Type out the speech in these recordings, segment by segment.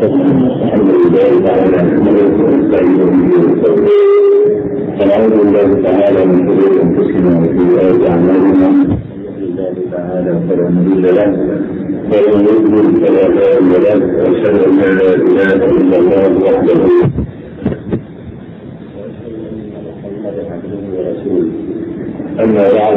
الحمد لله تعالى نحمده ونستعينه ونستغفره ونعوذ بالله تعالى من شرور انفسنا وسيئات اعمالنا الله تعالى فلا مضل له ومن يضلل فلا هادي له واشهد ان لا اله الا الله وحده أما بعد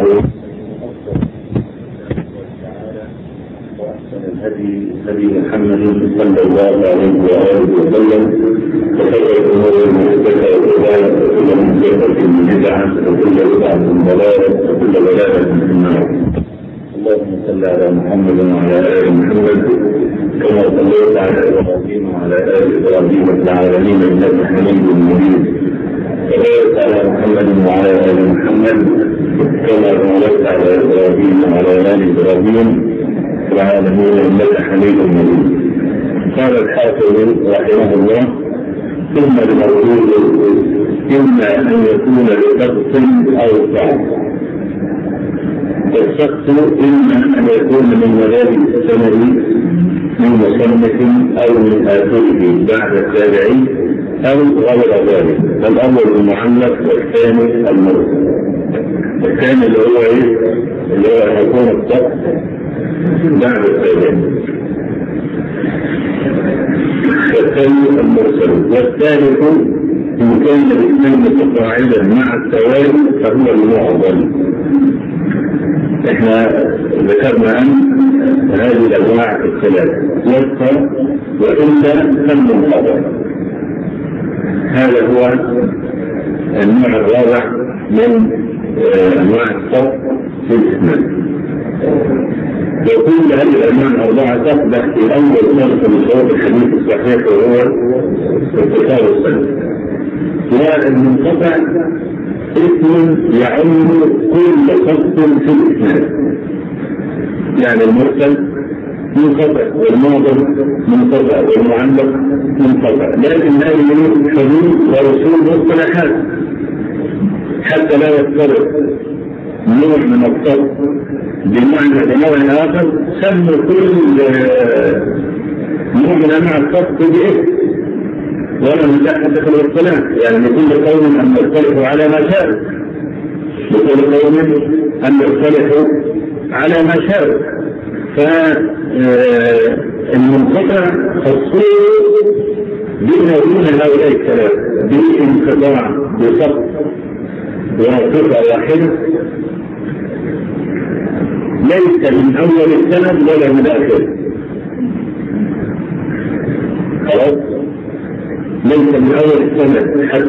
وأحسن الهدي هدي محمد صلى الله عليه وآله وسلم وخير الأمور محدثاتها وكل محدثة بدعة وكل بدعة ضلالة وكل ضلالة في النار. اللهم صل على محمد وعلى آل محمد كما صليت على إبراهيم وعلى آل إبراهيم في العالمين إنك حميد مجيد. وبارك على محمد وعلى آل محمد كما باركت على إبراهيم وعلى آل إبراهيم في العالمين إنك حميد مجيد. قال الحافظ رحمه الله: ثم المولود إما أن يكون لشخص أو فعل. الشخص إما أن يكون من مبادئ السند من مصنف أو من آثاره بعد التابعين أو غير ذلك. الأول المعلق والثاني المرسل. الثاني اللي هو هيكون الشخص بعد التابعين. الثاني المرسل. والثالث إن كان الاثنين متفاعلا مع التوالي فهو المعضل. احنا ذكرنا أن هذه الأنواع الثلاث يبقى وإلا فالمنقطع. هذا هو النوع الرابع من أنواع الصف في الإسلام. وكل هذه الأنواع الأربعة تصبح في أول شرط من شروط الحديث الصحيح وهو اتصال السند. والمنقطع اسم يعم كل خط في الإسلام. يعني المرسل منقطع والمعضل منقطع والمعلق منقطع، لكن هذه حدود ورسول مصطلحات حتى لا يفترق نوع من الصف بمعنى بنوع آخر. سموا كل نوع من أنواع الصف باسم ولا نتحدث في الاصطلاح، يعني لكل قوم أن يختلفوا على ما شاء، لكل قوم أن يختلفوا على ما شاء. فالمنقطع خصوص بين هؤلاء الثلاث بانقطاع بصف وقطع واحدة ليس من أول السند ولا من آخره. خلاص، ليس من أول السند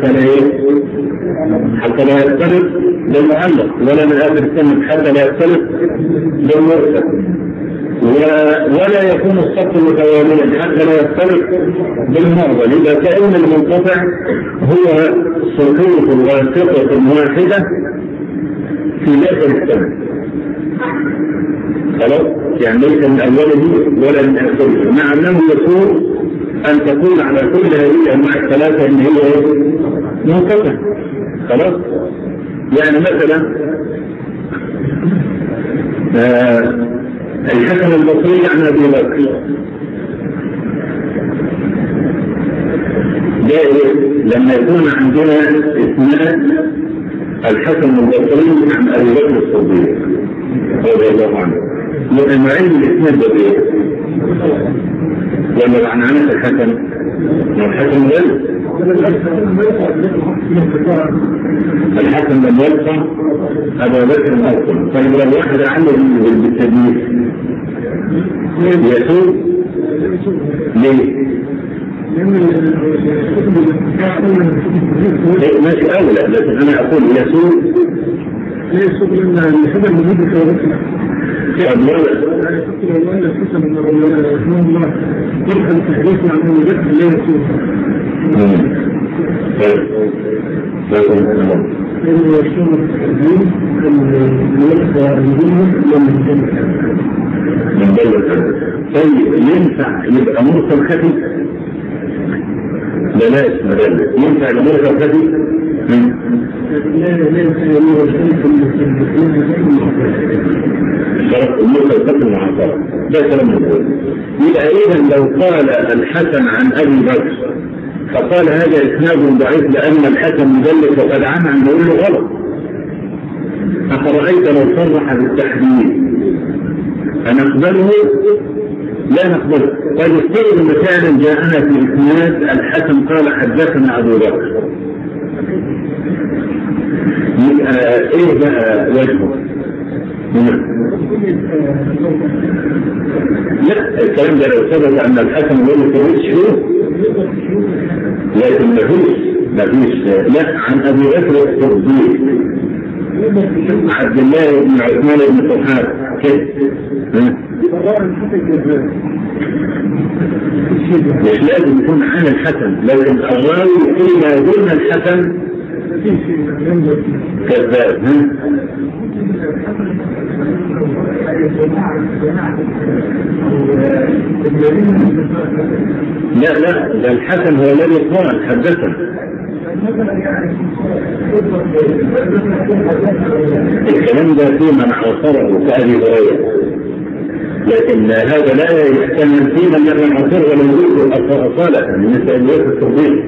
حتى لا يختلف بالمعلق، ولا من آخر السند حتى لا يختلف بالمرسل، ولا يكون الصف متواليا حتى لا يختلف بالمعضل. إذا كان المنقطع هو سقوط واسطة واحدة في داخل السند. خلاص، يعني ليس من أوله ولا من آخره، مع أنه يكون أن تكون على كل هذه الأنواع الثلاثة إن هي منقطع. خلاص، يعني مثلا الحسن البصري عن أبي بكر لما يكون عندنا اثنان الحسن البصري عن أبي بكر الصديق رضي الله عنه، نوعين الاثنين بديه ولا معنى الحسن الحسن الحسن لم يلقى أبا بكر أصلا. طيب لو واحد عنده بالتدليس يسوء ليه؟ ماشي أولى، لكن أنا أقول يسوء لأن الحسن موجود في وقتنا. يدخل تحديث عن الوجه لا يسوء. طيب ينفع يبقى مرسل خفي؟ لا اسم ذلك. ينفع يبقى مرسل خفي؟ شرط المرسل مع الطرف ده كلام مقبول. يبقى إذا لو قال الحسن عن أبي بكر فقال هذا إسناد ضعيف لأن الحسن مدلس وقد عن نقول له غلط. أفرأيت لو صرح بالتحديد أنقبله؟ لا نقبله. قد يفترض مثالا جاءنا في إسناد الحسن قال حدثنا أبو بكر، يبقى إيه بقى وجهه؟ لا الكلام ده لو ثبت أن الحسن يقول لك شو، لكن مفيش لا عن أبي بكر الصديق عبد الله بن عثمان بن طلحة كده مش لازم يكون عن الحسن، لكن الراوي فيما دون الحسن كذاب. لا ده الحسن هو الذي قال حدثنا. الكلام ده فيه من عاصره كأبي هريرة، لكن هذا لا يحتمل فيه من عاصره ولا يوجد أصالة من مسألة التطبيق.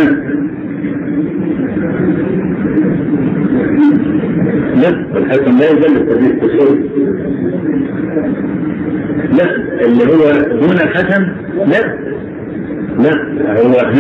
لا الحسن لا يزال التطبيق بالصوت. لا اللي هو دون الحسن لا هو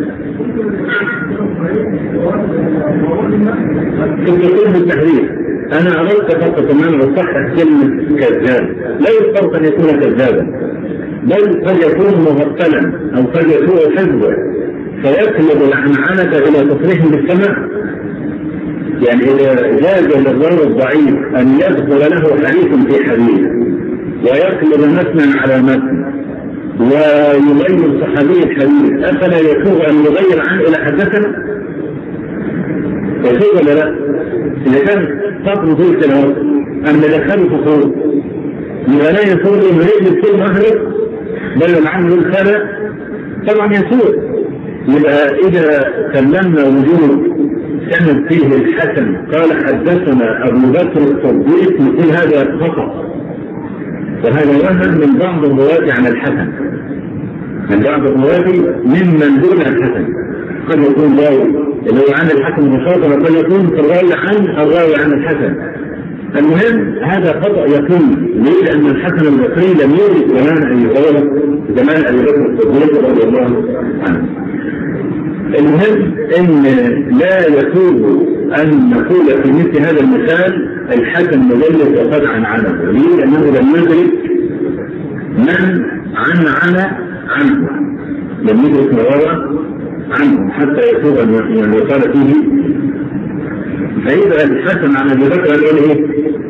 التطبيق بالتحريف. أنا أردت فقط أن أنا أصحح كلمة كذاب، لا يشترط أن يكون كذابا، بل قد يكون مغفلا أو قد يكون حفظا فيقلب العنعنة إلى تصريح بالسماع. يعني إذا جاز للراوي الضعيف أن يذكر له حديث في حديث ويقلب متنا على متن ويغير صحابي الحديث، أفلا يسوغ أن يغير عنه إلى حدثنا؟ يسوغ ولا لا؟ إذا كان سطر طول سنوات أن دخلوا فصول يبقى لا يسوغ يريد كل مخرج بل العمل الخلق طبعا يسوغ. يبقى إذا سلمنا وجود سند فيه الحسن قال حدثنا أبو بكر الصديق مثل هذا خطأ، وهذا وهم من بعض الرواة عن الحسن، من بعض الرواة ممن دون الحسن. قد يكون راوي اللي هو عن الحسن مخاطبة، قد يكون الراوي عن الحسن. المهم هذا خطأ يكون ليه؟ لأن الحسن البصري لم يرد زمان أبي بكر الصديق رضي الله عنه. المهم ان لا يسوغ ان نقول في مثل هذا المثال الحسن مدلس وقد عنعنه، ليه؟ لانه لم يدرك من عنه، لم يدرك رواه عنه حتى يسوغ ان يقال فيه. فاذا الحسن عن ابي بكر قال ايه؟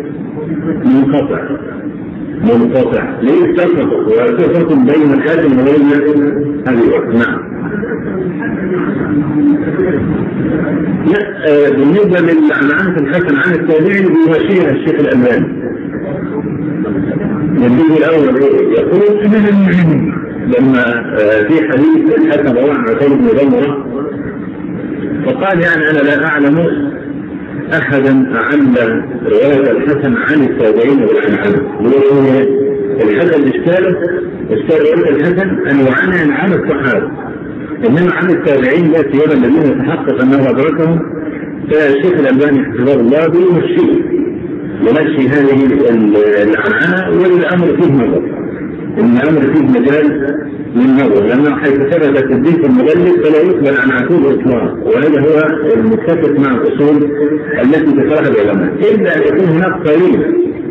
منقطع. ليه تفرق وتفرق بين الحسن وبين ابي بكر؟ نعم. لا بالنسبة للعنعنة الحسن عن التابعين بيمشيها الشيخ الألباني. الجزء الأول يقول لما في حديث الحسن رواه عن عتيبة بن ضمرة فقال يعني أنا لا أعلم أحدا أعلم رواية الحسن عن التابعين بالعنعنة. الحسن اشتال رواية الحسن أن يعنعن عن الصحابة، إنما عن التابعين لا سيما الذين يتحقق أنه أدركهم. فالشيخ الألباني حفظه الله يمشي هذه العنعنة، والأمر فيه نظر، إن الأمر فيه مجال للنظر، لأنه حيث ثبت التدليس المدلس فلا يقبل عن عقول الإطلاق، وهذا هو المتفق مع الأصول التي ذكرها العلماء، إلا أن يكون هناك قرينة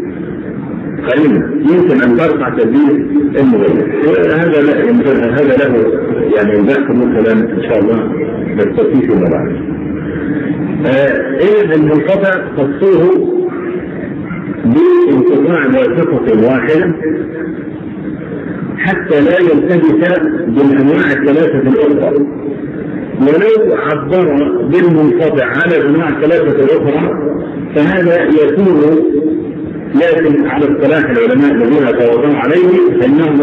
يمكن أن ترفع تدليس المدلس. هذا له يعني البحث مثلا إن شاء الله بالتفصيل فيما بعد. إذا المنقطع خصوه بانقطاع واسطة واحدة حتى لا يلتبس بالأنواع الثلاثة الأخرى، ولو عبر بالمنقطع على الأنواع الثلاثة الأخرى فهذا يكون لكن على اصطلاح العلماء الذين توضعوا عليه فإنهم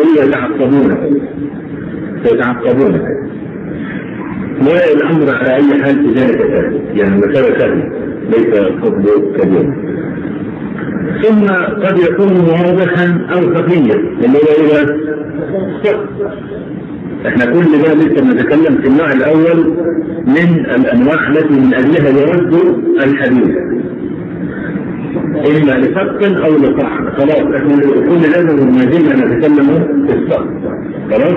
يتعقبون والأمر على أي حال في ذلك يعني مسألة سهلة. ليس فضله كبير. ثم قد يكون واضحا أو خفيا اللي هو إذا احنا كل ده لسه نتكلم في النوع الأول من الأنواع التي من أجلها يرد الحديث إما لسقط أو لطعن. خلاص احنا كل هذا ما زلنا نتكلم في السقط. خلاص.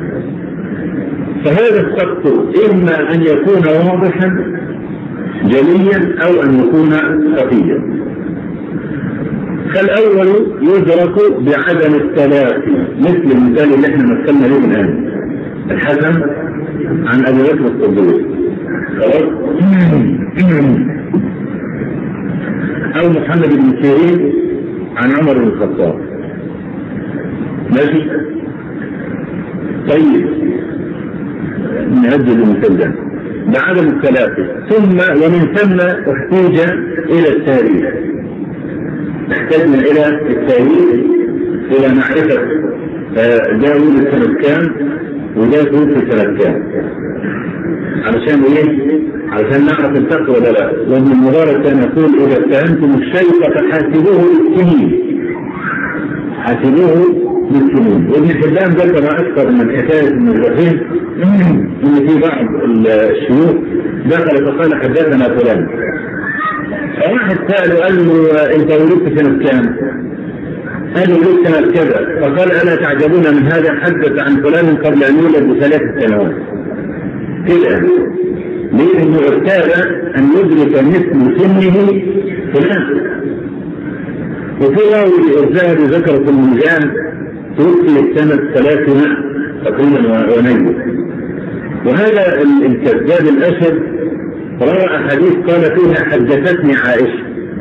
فهذا السقط إما أن يكون واضحا جليا أو أن يكون خفيا. فالأول يدرك بعدم التلافي مثل المثال اللي احنا مثلنا له الآن الحسن عن أبي بكر الصديق. خلاص. أو محمد بن سيرين عن عمر بن الخطاب. ماشي. طيب نعدل المثال ده بعدم التلافي. ثم ومن ثم احتاج إلى التاريخ. احتاجنا إلى التاريخ إلى معرفة ده ولد سنة كام وده توفي سنة كام علشان ايه؟ علشان نعرف الفرق ولا لا. وابن المبارك كان يقول إذا اتهمتم الشيخ فحاسبوه بالسنين. حاسبوه بالسنين. وابن حبان ذكر أكثر من حكاية من الرحيم إن في بعض الشيوخ دخل فقال حدثنا فلان. فواحد سأله قال له أنت ولدت سنة كام؟ قال له ولدت سنة كذا. فقال ألا تعجبون من هذا؟ حدث عن فلان قبل أن يولد ب3 سنوات. كده ليه؟ إنه ارتاب أن يدرك مثل سنه فلان. وفي راوي الذهبي ذكر في الميزان توفي سنة 300 تقريبا ونيل. وهذا الكذاب الأشد روى حديث قال فيها حدثتني عائشة.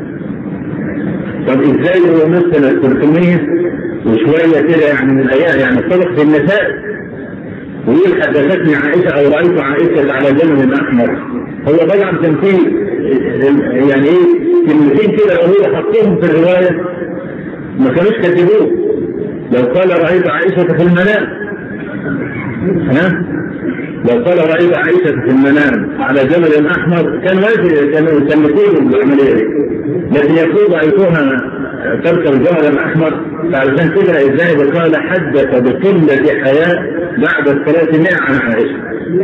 طب ازاي هو مثلا 300 وشوية كده يعني من الأيام يعني صدق في النساء ويقول حدثتني عائشة أو رأيت عائشة على جمل أحمر؟ هو طبعا تمثيل يعني ايه كلمتين كده وهو حطهم في الرواية ما كانوش كتبوه. لو قال رأيت عائشة في المنام لو قال رأيت عائشة في المنام على جمل أحمر كان واجب كان يقول العملية. لكن يقول رأيتها تركب الجمل الأحمر. فعلشان كده ازاي قال حدث بقلة حياء بعد 300 عن عائشة.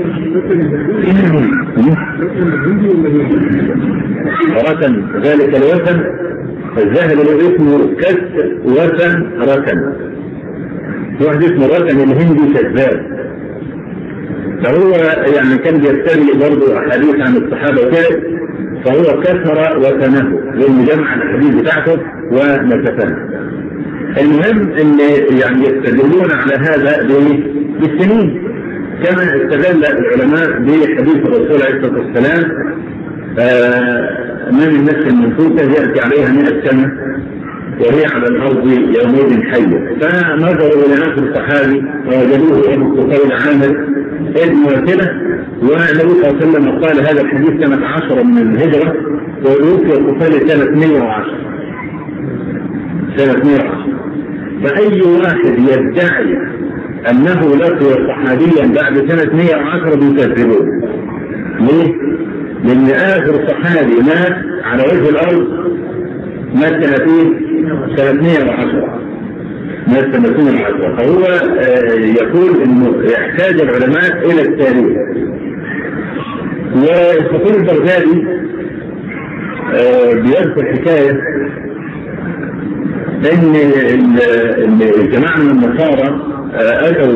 ركن ذلك الوثن الذهب له اسمه كسر وثن ركن. واحد اسمه ركن الهندي كذاب. فهو يعني كان بيرتدي برضه احاديث عن الصحابه وكده. فهو كسر وثنه لانه جمع الحديث بتاعته ونسفه. المهم ان يعني يستدلون على هذا بالسنين كما استدل العلماء بحديث الرسول عليه الصلاه والسلام ما من نفس المنفوسه ياتي عليها 100 سنه وهي على الارض يومئذ حيه. فنظروا الى اخر الصحابي ووجدوه ابو الطفيل عامر ابن وسيله. والنبي صلى الله عليه وسلم قال هذا الحديث سنه 10 من الهجره ويوفي الطفيل سنه 110. سنه 110. فاي واحد يدعي انه لقي صحابيا بعد سنه 110 بيكذبوه. ليه؟ لان اخر صحابي مات على وجه الارض مات سنة 110. مات سنة 110. فهو يقول انه يحتاج العلماء الى التاريخ. والخطيب البغدادي بيذكر حكاية ان الجماعة من النصارى اتوا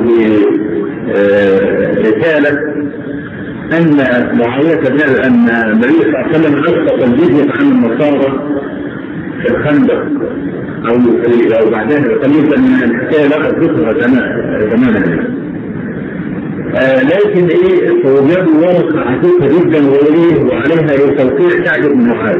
برسالة ان معاوية ان النبي صلى الله عليه وسلم اسقط الجزية عن النصارى في الخندق او بعدها قليلا من الحكايه لا تذكرها تماما. لكن ايه فوجدوا ورقه عتيقه جدا وعليها توقيع سعد بن معاذ.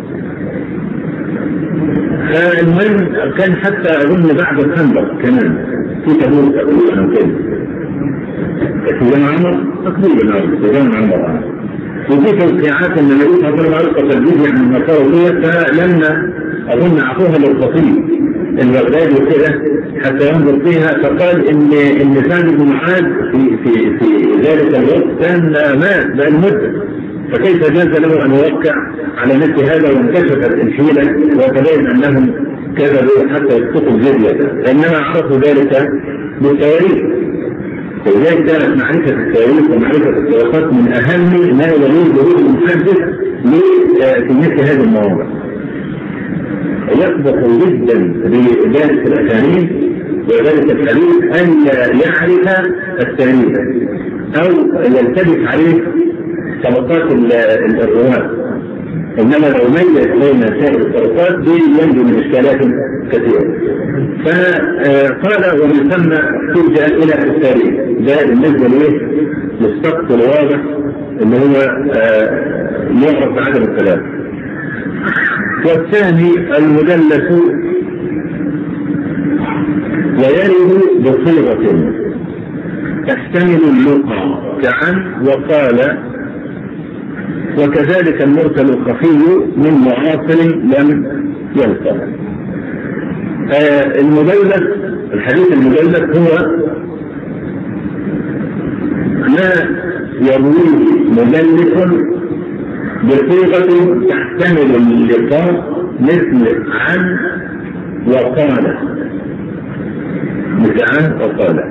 فالمهم كان حتى اظن بعد الخندق كمان في تبوك تقريبا او كده في جامع عمر تقريبا في جامع عمر. وفي توقيعات ان النبي صلى الله عليه وسلم الجزية عن النصارى فلما اظن اعطوها للخطيب البغدادي وكده حتى ينظر فيها فقال ان سعد بن معاذ في ذلك الوقت كان مات بقى المدة فكيف جاز له أن يوقع على مثل هذا وانكشفت الحيلة وتبين أنهم كذبوا حتى يسقطوا الجزية، إنما عرفوا ذلك بالتواريخ. ولذلك كانت معرفة التواريخ ومعرفة السياقات من أهم ما يليه ظهور المحدث في مثل هذه المواضع. يسبق جدا بذلك الأسانيد وذلك الحديث أن يعرف التاريخ أو يلتبس عليه طبقات الرواة، إنما لو ميز بين سائر الطبقات دي ينجو من إشكالات كثيرة. فقال ومن ثم ترجع إلى التاريخ، ده بالنسبة ليه للسقط الواضح اللي هو يعرف بعدم الكلام. والثاني المدلس ويرد بصيغة تحتمل اللقاء كعن وقال، وكذلك المرسل الخفي من معاصر لم يلقى. المدلس، الحديث المدلس هو ما يرويه مدلس بصيغة تحتمل اللقاء مثل عن وقال، مثل عن وقال.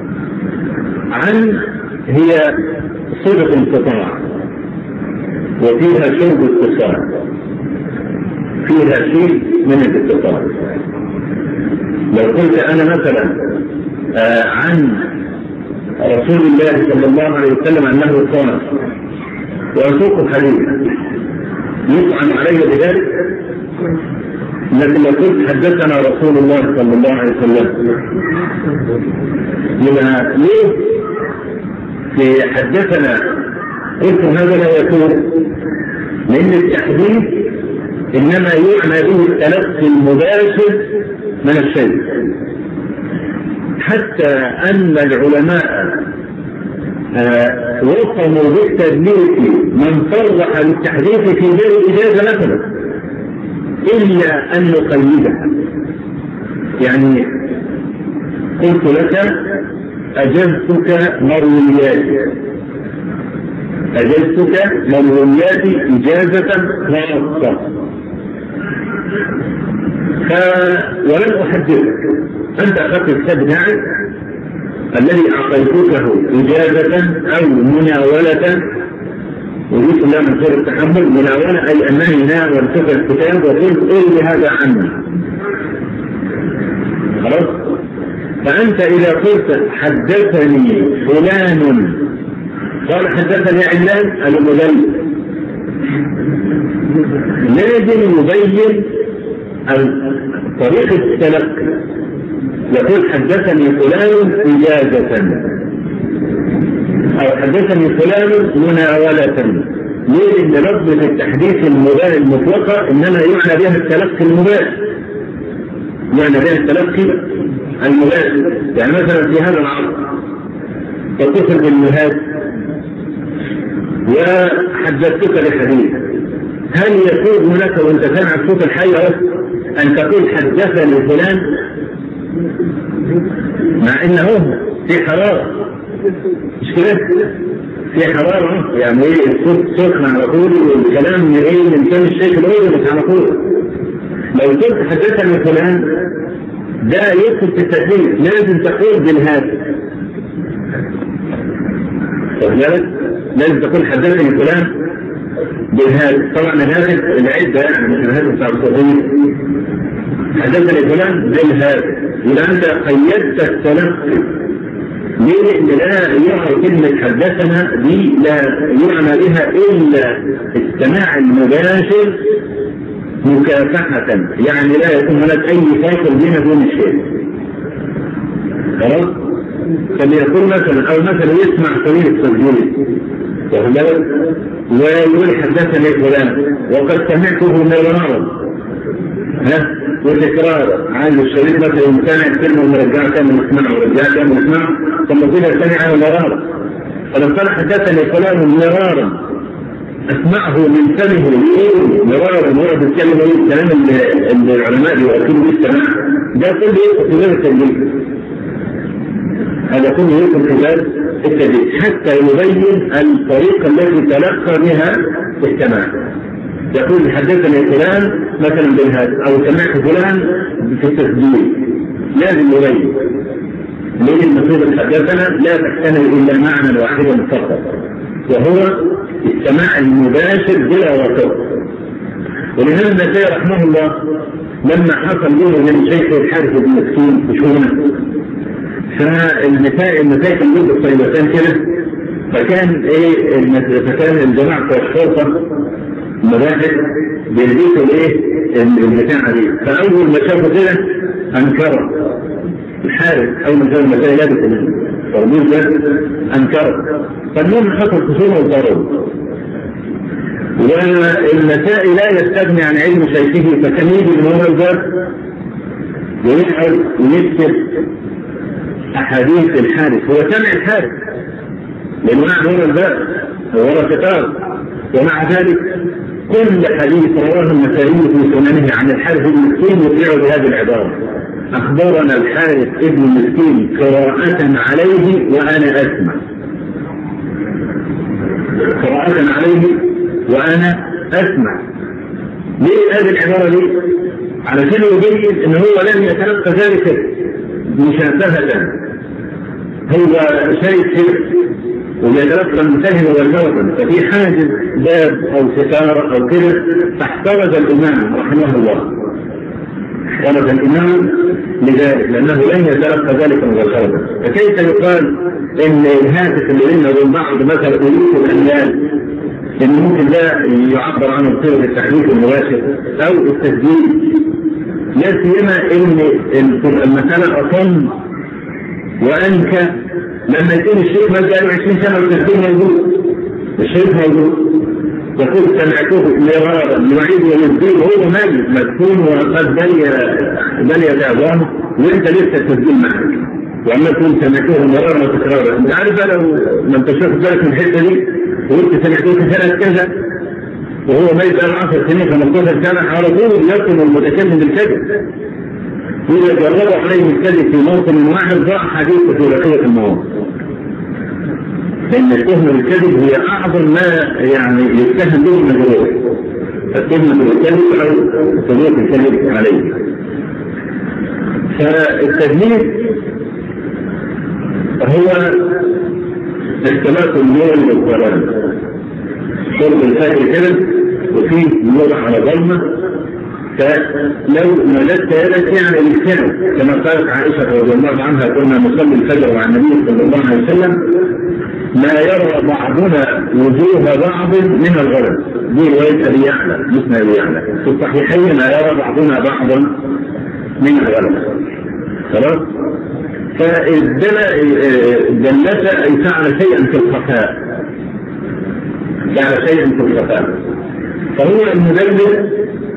عن هي صيغة انقطاع وفيها شرب اتصال، فيها شيء من الاتصال. لو قلت أنا مثلا عن رسول الله صلى الله عليه وسلم أنه قال وأسوق الحديث يطعن علي بذلك، لكن لو قلت حدثنا رسول الله صلى الله عليه وسلم لما ليه في حدثنا قلت هذا لا يكون، لأن التحديث إنما يعنى به التلقي المباشر من الشيء، حتى أن العلماء وصلوا بالتدليس من صرح بالتحديث في غير إجازة مثلا إلا أن نقيدها. يعني قلت لك أجزتك مروياتي، أجزتك مروياتي إجازة خاصة، ولم أحدثك، أنت أخذت الكتاب بتاعك الذي أعطيتكه إجازة أو مناولة، وجدت الله من خير التحمل، مناولة أي أنني ناولتك الكتاب وقلت إيه هذا عني. خلاص؟ فأنت إذا قلت حدثني فلان قال حدثني علان المدلس، لازم يبين طريقة التلقي، يقول حدثني فلان إجازة أو حدثني فلان مناولة. ليه؟ إن لفظة التحديث المطلقة إنما يعنى بها التلقي المباشر، يعنى بها التلقي المباشر. يعني مثلا في هذا العصر تتصل بالمهاد وحدثتك لحديث، هل يكون لك وانت سامع صوت الحي أن تقول حدثني فلان مع انه في حرارة؟ مش كده؟ في حرارة، يعني ايه الصوت سخن على طول والكلام من ايه من كان الشيخ الاول مش على طول. لو قلت حدثني فلان ده يدخل في التدليس، لازم تقول بالهاتف، لازم تقول حدثني فلان بالهاتف. طبعا الهاتف العدة يعني مش الهاتف بتاع الصوتية، حدثني فلان بالهاتف، إذا أنت قيدت التلقي. ليه؟ لأن لا يعرف كلمة حدثنا دي لا يعنى بها إلا السماع المباشر مكافحة، يعني لا يكون هناك أي فاصل بين دون الشيء. خلاص؟ فليكون مثلا أو مثلا يسمع طريق التسجيل ويقول حدثني فلان وقد سمعته مرارا وتكرار عن الشريك مثلا يمتنع الكلمة ونرجع كامل نسمعه ورجع كامل نسمعه ثم كده سمعه مرارا. فلو كان حدثني فلان مرارا اسمعه من فمه يقول مرارا ورد الكلمة الكلام اللي العلماء يؤكدوا به السماع، ده كله يدخل في غير التدليس. هذا كله يدخل في باب التدريس حتى يبين الطريقة التي تلقى بها السماع. يقول حدثني فلان مثلا بالهاتف أو سمعت فلان في التسجيل، لازم يبين ليه المفروض حدثنا لا تحتمل إلا معنى واحدا فقط، وهو السماع المباشر بلا واسطة. ولهذا النسائي رحمه الله لما حصل له من شيخ الحارث بن مسكين بشؤونه، فالنسائي كان له الطيبتان كده، فكان الجماعة بتوع الشرطة المباحث بيلبسوا البتاعة دي، فأول ما شافوا كده أنكره الحارث، أول ما شافوا النسائي لابس الطربوش ده أنكره، فالنوم حصل خصومة وضرب. والنسائي لا يستغني عن علم شيخه، فكان يجي من ورا الباب ويقعد ويكتب أحاديث الحارث، هو سمع الحارث لأنه قاعد ورا الباب ورا ستار، ومع ذلك كل حديث رواه النسائي في سننه عن الحارث بن مسكين يطيع بهذه العبارة: أخبرنا الحارث ابن مسكين قراءة عليه وأنا أسمع. قراءة عليه وأنا أسمع. ليه هذه العبارة دي؟ علشان يبين إن هو لم يتلقى ذلك مشابهة، هو شيء سر ويتلقى المسهم والموطن، ففي حاجز باب أو ستارة أو كده، فاحترز الإمام رحمه الله، احترز الإمام لذلك لأنه لن يتلقى ذلك مباشرة. فكيف يقال إن الهاتف اللي بيننا وبين بعض مثلا ألوف الأميال إن ممكن لا يعبر عنه بصيغة التحديث المباشر أو التسجيل، لا سيما إن المسألة أصم وأنكى لما يكون الشيخ ما قالوا 20 سنة والتسجيل موجود، الشيخ موجود يقول سمعته مرارا يعيد ويزيد وهو ميت مدفون وقد بلي بعضهم وانت لسه التسجيل معك، وعما تكون سمعته مرارا وتكرارا. انت عارف لو ما انت شايف بالك من الحته دي وانت سمعته في سنه كذا وهو ميت بقى 10 سنين 15 سنه، على طول يصل المتكلم بالكذب. إذا جربوا عليه الكذب في موطن واحد ضاع حديثه في بقية المواطن. لأن التهمة بالكذب هي أعظم ما يعني يتهم به المجروح، التهمة بالكذب أو صدور الكذب عليه. فالتدليس هو اختلاط النور والظلام، شرب الفاتح كده وفيه نور على ظلمة، فلو مددت يدك يعني الكلام كما قالت عائشة رضي الله عنها: كنا نصلي الفجر مع النبي صلى الله عليه وسلم ما يرى بعضنا وجوه بعض من الغرب. دي رواية أبي يعلى مسند أبي يعلى في الصحيحين: ما يرى بعضنا بعضا من الغرب. خلاص؟ فالدلس أي فعل شيئا في الخفاء، فعل شيئا في الخفاء. فهو المدلس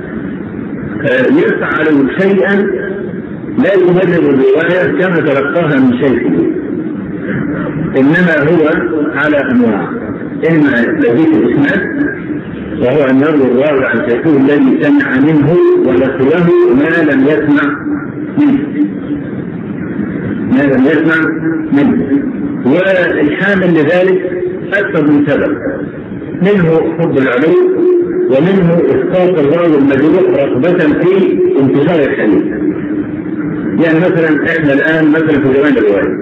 يفعل شيئا لا يبرر الرواية كما تلقاها من شيخه، إنما هو على أنواع: إما تثبيت الإسناد وهو أن يروي الراوي عن شيخه الذي سمع منه ولقيه ما لم يسمع منه، والحامل لذلك أكثر من سبب، منه حب العلو، ومنه إسقاط الراوي المجروح رغبة في انتشار الحديث. يعني مثلا احنا الآن مثلا في زمان الرواية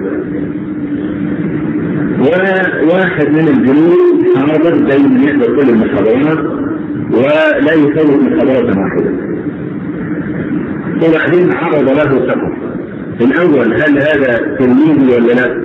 وواحد من الجنود حاضر دايما يحضر كل المحاضرات ولا يفوت محاضرة واحدة، وبعدين عرض له سفر. الأول هل هذا تلميذي ولا لا؟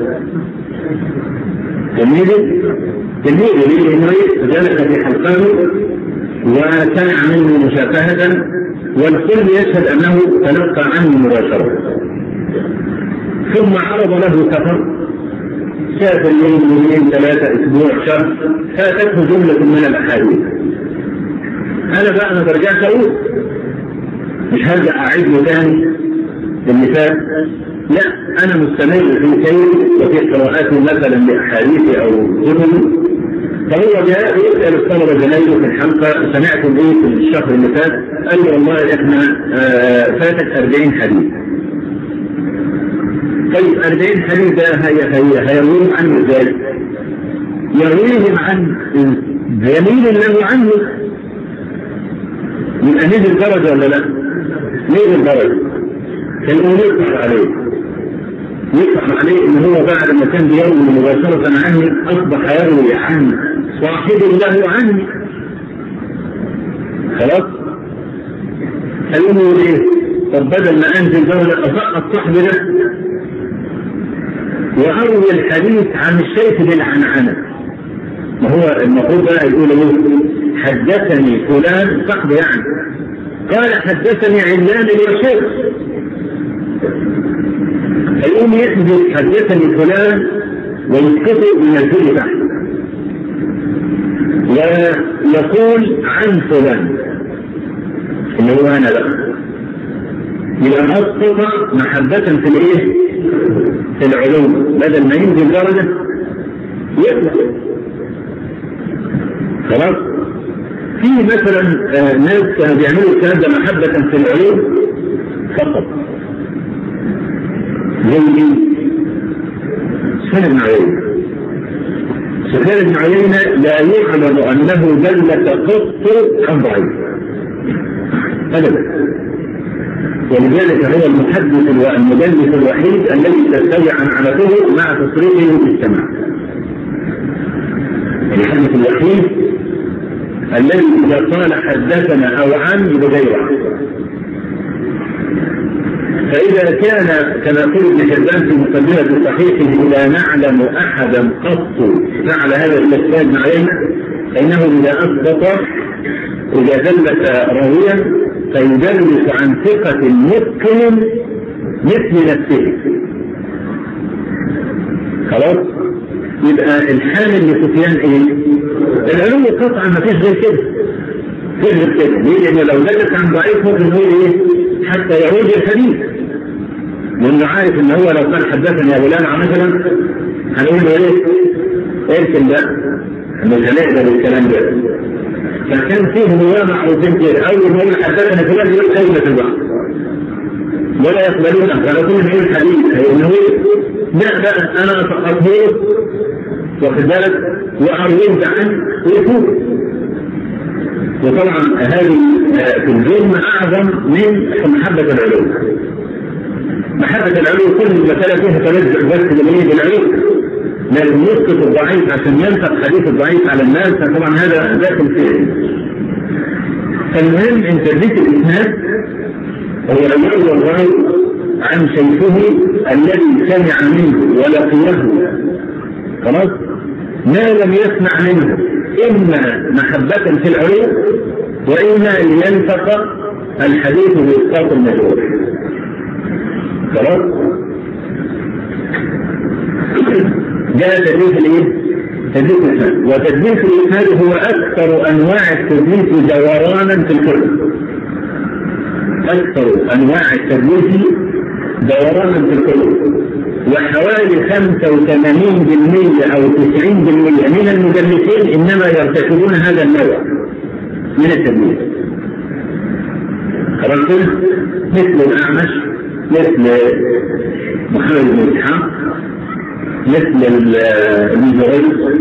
تلميذي لأنه جلس في حلقانه وسمع منه مشافهة والكل يشهد أنه تلقى عنه مباشرة، ثم عرض له سفر سافر يومين 3 أسبوع شهر، فاتته جملة من الأحاديث. أنا بقى ما برجعش أقول مش هرجع أعيد له ثاني المثال، لا، أنا مستمر في سيري وفي قراءاتي مثلا لأحاديث أو كتب. فهو جاء يسأل الطلبة زمايله في الحلقة: سمعتم ايه في الشهر اللي فات؟ قال له: والله احنا فاتك 40 حديث. طيب 40 حديث ده هيرويهم عنه ازاي؟ يرويهم عن جميل له عنه، يبقى نزل درجة ولا لا؟ نزل درجة. كان يقع عليه ان هو بعد ما كان بيروي مباشرة عني اصبح يروي عن صاحب له عني. خلاص؟ قالوا ايه؟ طب بدل ما انزل درجة اسقط صاحبي ده واروي الحديث عن الشيخ بالعنعنة. ما هو المفروض بقى يقول له حدثني فلان صاحبه يعني قال حدثني علان الشيخ، الأم يحدث حدثني فلان ويسقط من الفيل تحت ويقول عن فلان اللي هو أنا بقى، يبقى أسقط محبة في الإيه؟ في العلوم، بدل ما ينزل درجة يطلع. خلاص؟ في مثلا ناس كانوا بيعملوا الكلام ده محبة في العلوم فقط، زي سفيان بن عيينة. سفيان بن عيينة لا يعلم أنه دلت قط عن ضعيف أبدا، ولذلك هو المحدث والمدلس الوحيد الذي تستوي عنعنته مع تصريحه في السماع. المحدث الوحيد الذي إذا قال حدثنا أو عن بغيره. فإذا كان كما يقول ابن حبان في مقدمة صحيحه لا نعلم أحدا قط فعل هذا الاستشهاد معنا، فإنه إذا أثبت إذا دلت راويا فيدلس عن ثقة متقن مثل نفسه. خلاص؟ يبقى الحامل لسفيان ايه؟ العلوم قطعا ما فيش غير كده. فيش غير كده، ليه؟ لأنه لو دلت عن ضعيف ممكن يقول ايه؟ حتى يعود الحديث. لأنه عارف ان هو لو كان حدثني يا فلان مثلا هنقول له ايه؟ ارسل بقى. مش هنقدر الكلام ده. فكان فيه نواه معروفين كده، أول ما يقول حدثني فلان يقول كلمة البحر. ولا يقبلون أن يكون من الحديث، لأنه لا بقى أنا أتقبله واخد بالك وأرويت عنه ويفوت. وطبعا هذه في الجرم أعظم من محبة العلوم. محبة العلوم كل المسألة فيها تنزع بس بالعلوم، لازم يسقط الضعيف عشان ينفق حديث الضعيف على الناس، فطبعا هذا داخل فيه. فالمهم ان تدريس الاسناد هو لو يروى الراوي عن شيخه الذي سمع منه ولقيه خلاص ما لم يسمع منه، اما محبة في العلوم واما لينفق الحديث باسقاط المجهول. خلاص؟ جاء تدريس الايه؟ تدريس الاسناد، وتدريس الاسناد هو اكثر انواع التدريس دورانا في الكتب. اكثر انواع التدريس دورانا في الكتب، وحوالي 85% او 90% من المدرسين انما يرتكبون هذا النوع من التدريس. خلاص؟ مثل الاعمش، مثل محمد بن اسحاق، مثل ابن جريج،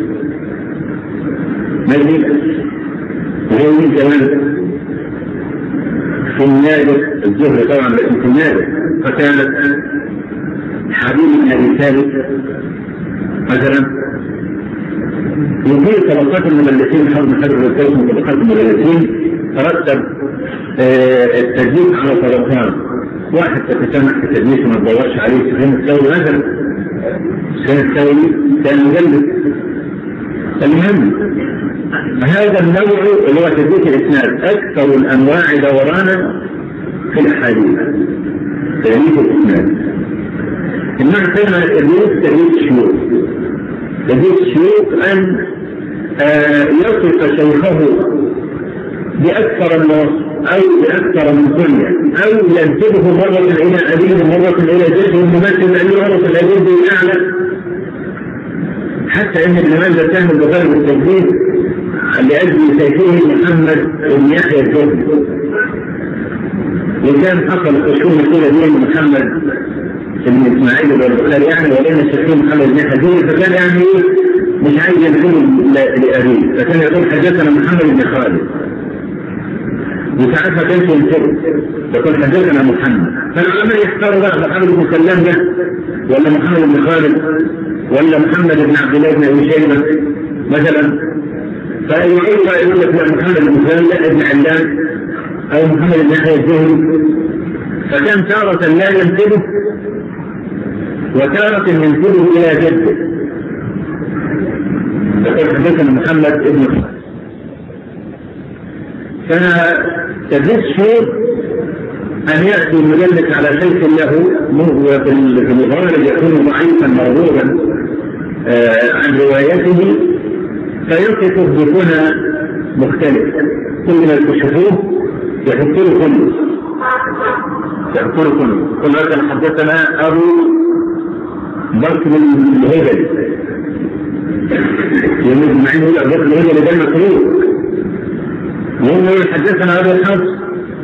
مالك، وغيره كمان في النادر الزهري طبعا، لكن في النادر فكانت حبيب بن ابي ثابت مثلا. وفي طبقات المدلسين حرب حرب الكوس من طبقات المدلسين ترتب التدليس على طرفان. واحد تتسامح في التدليس وما تدورش عليه، سفيان الثوري مثلا. سفيان الثوري كان مدلس. المهم هذا النوع اللي هو تدليس الاسناد اكثر الانواع دورانا في الاحاديث. تدليس الاسناد. النوع الثاني من التدليس تدليس الشيوخ. تدليس الشيوخ ان يصف شيخه باكثر من وصف أو بأكثر من كلية، أو ينسبه مرة إلى أبيه مرة إلى جده الممثل أنه مرة إلى جده الأعلى، حتى إن ابن ماجه كان البخاري بالتجديد لأجل سيفه محمد بن يحيى الجهني، وكان حصل خشونة كده بين محمد ابن اسماعيل والبخاري يعني ولنا الشيخين محمد بن حزين، فكان يعني مش عايز يدخل لأبيه، فكان يقول حدثنا محمد بن خالد، وساعتها كان ينكر يقول حدثنا محمد. فالعلماء يختاروا بقى محمد بن سلام ده ولا محمد بن خالد ولا محمد بن عبد الله بن ابي شيبه مثلا، فيعيد بقى يقول لك لا محمد بن سلام لا ابن علام او محمد بن يحيى الزهري. فكان تارة لا ينسبه وتارة ينسبه الى جده. يقول حدثنا محمد بن خالد. فتدريس شيء أن يأتي المدلس على شيء له وفي الغالب يكون ضعيفا مرغوبا عن روايته فيصفه بكنى مختلف، كل ما يكشفوه يحطوا كله كل هذا. حدثنا أبو بكر الهجري يقول معين يقول أبو بكر الهجري ده مخلوق، وهو حدثنا أبو الحفص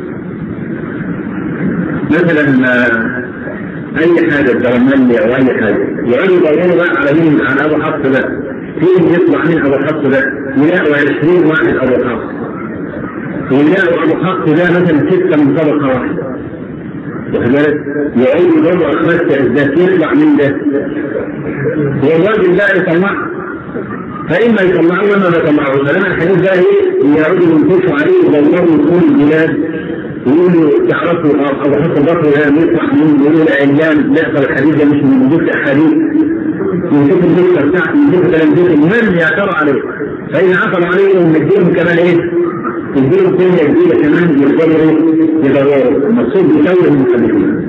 مثلا أي حاجة درمالي أو أي حاجة يعرض يدوروا بقى على مين عن أبو حفص ده، فين يطلع من أبو حفص ده يلاقوا 20 واحد أبو حفص، ويلاقوا أبو حفص ده مثلا 6 من طبقة واحدة، واخد بالك؟ يعرضوا يدوروا على 5 أسداد يطلع من ده، والراجل ده يطلع فإما يطلعوا وإما ما يطلعوا. فلما الحديث ده يعودوا ينكشوا عليه ويدوروا كل البلاد يقولوا تعرفوا أبو حفص البصري ده يطلع من يقولوا الإعلام لا الحديث ده مش من وجود أحاديث، يشوف الدكتور بتاعته يشوف تلامذته من يعترض عليه، فإذا عثروا عليه نديهم كمان نديهم كلمة جديدة كمان يدوروا المقصود بتوجيه المحدثين.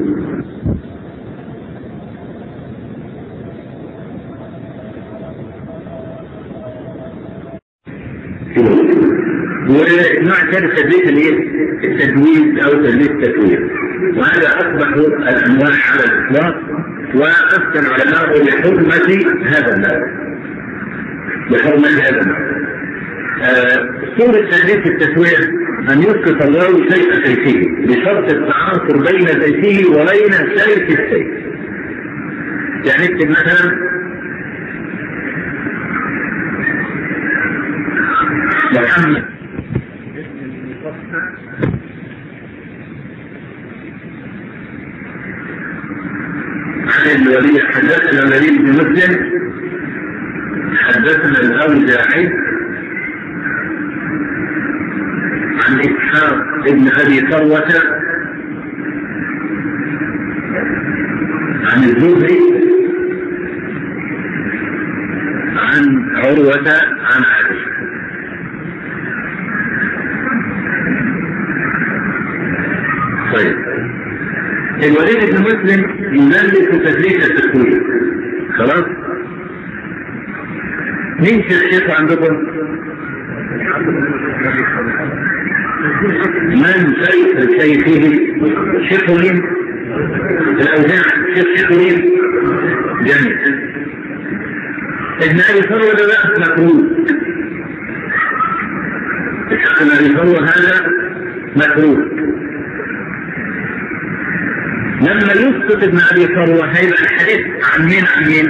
ونوع ثالث تدليس التدويز او تدليس التكوير، وهذا اصبح الانواع على الاطلاق، وافتى العلماء لحرمه هذا النوع. صورة تدليس التسوية ان يسقط الراوي سيف سيفه بشرط التعاصر بين سيفه وبين سيف السيف. يعني اكتب مثلا محمد عن الوليد حدثنا الوليد بن مسلم حدثنا الأوزاعي عن إسحاق ابن أبي ثروة عن الزهري عن عروة عن عائشة. طيب الوليد بن مسلم يدلس تدليس التسوية، خلاص؟ مين شيخ عندكم؟ من شيخ شيخه؟ شيخ مين؟ الأوزاعي. شيخ مين؟ جميل. ابن أبي ثروة ده بقى مكروه. ابن أبي ثروة هذا مكروه. لما يسقط ابن أبي ثروة هيبقى الحديث عن مين؟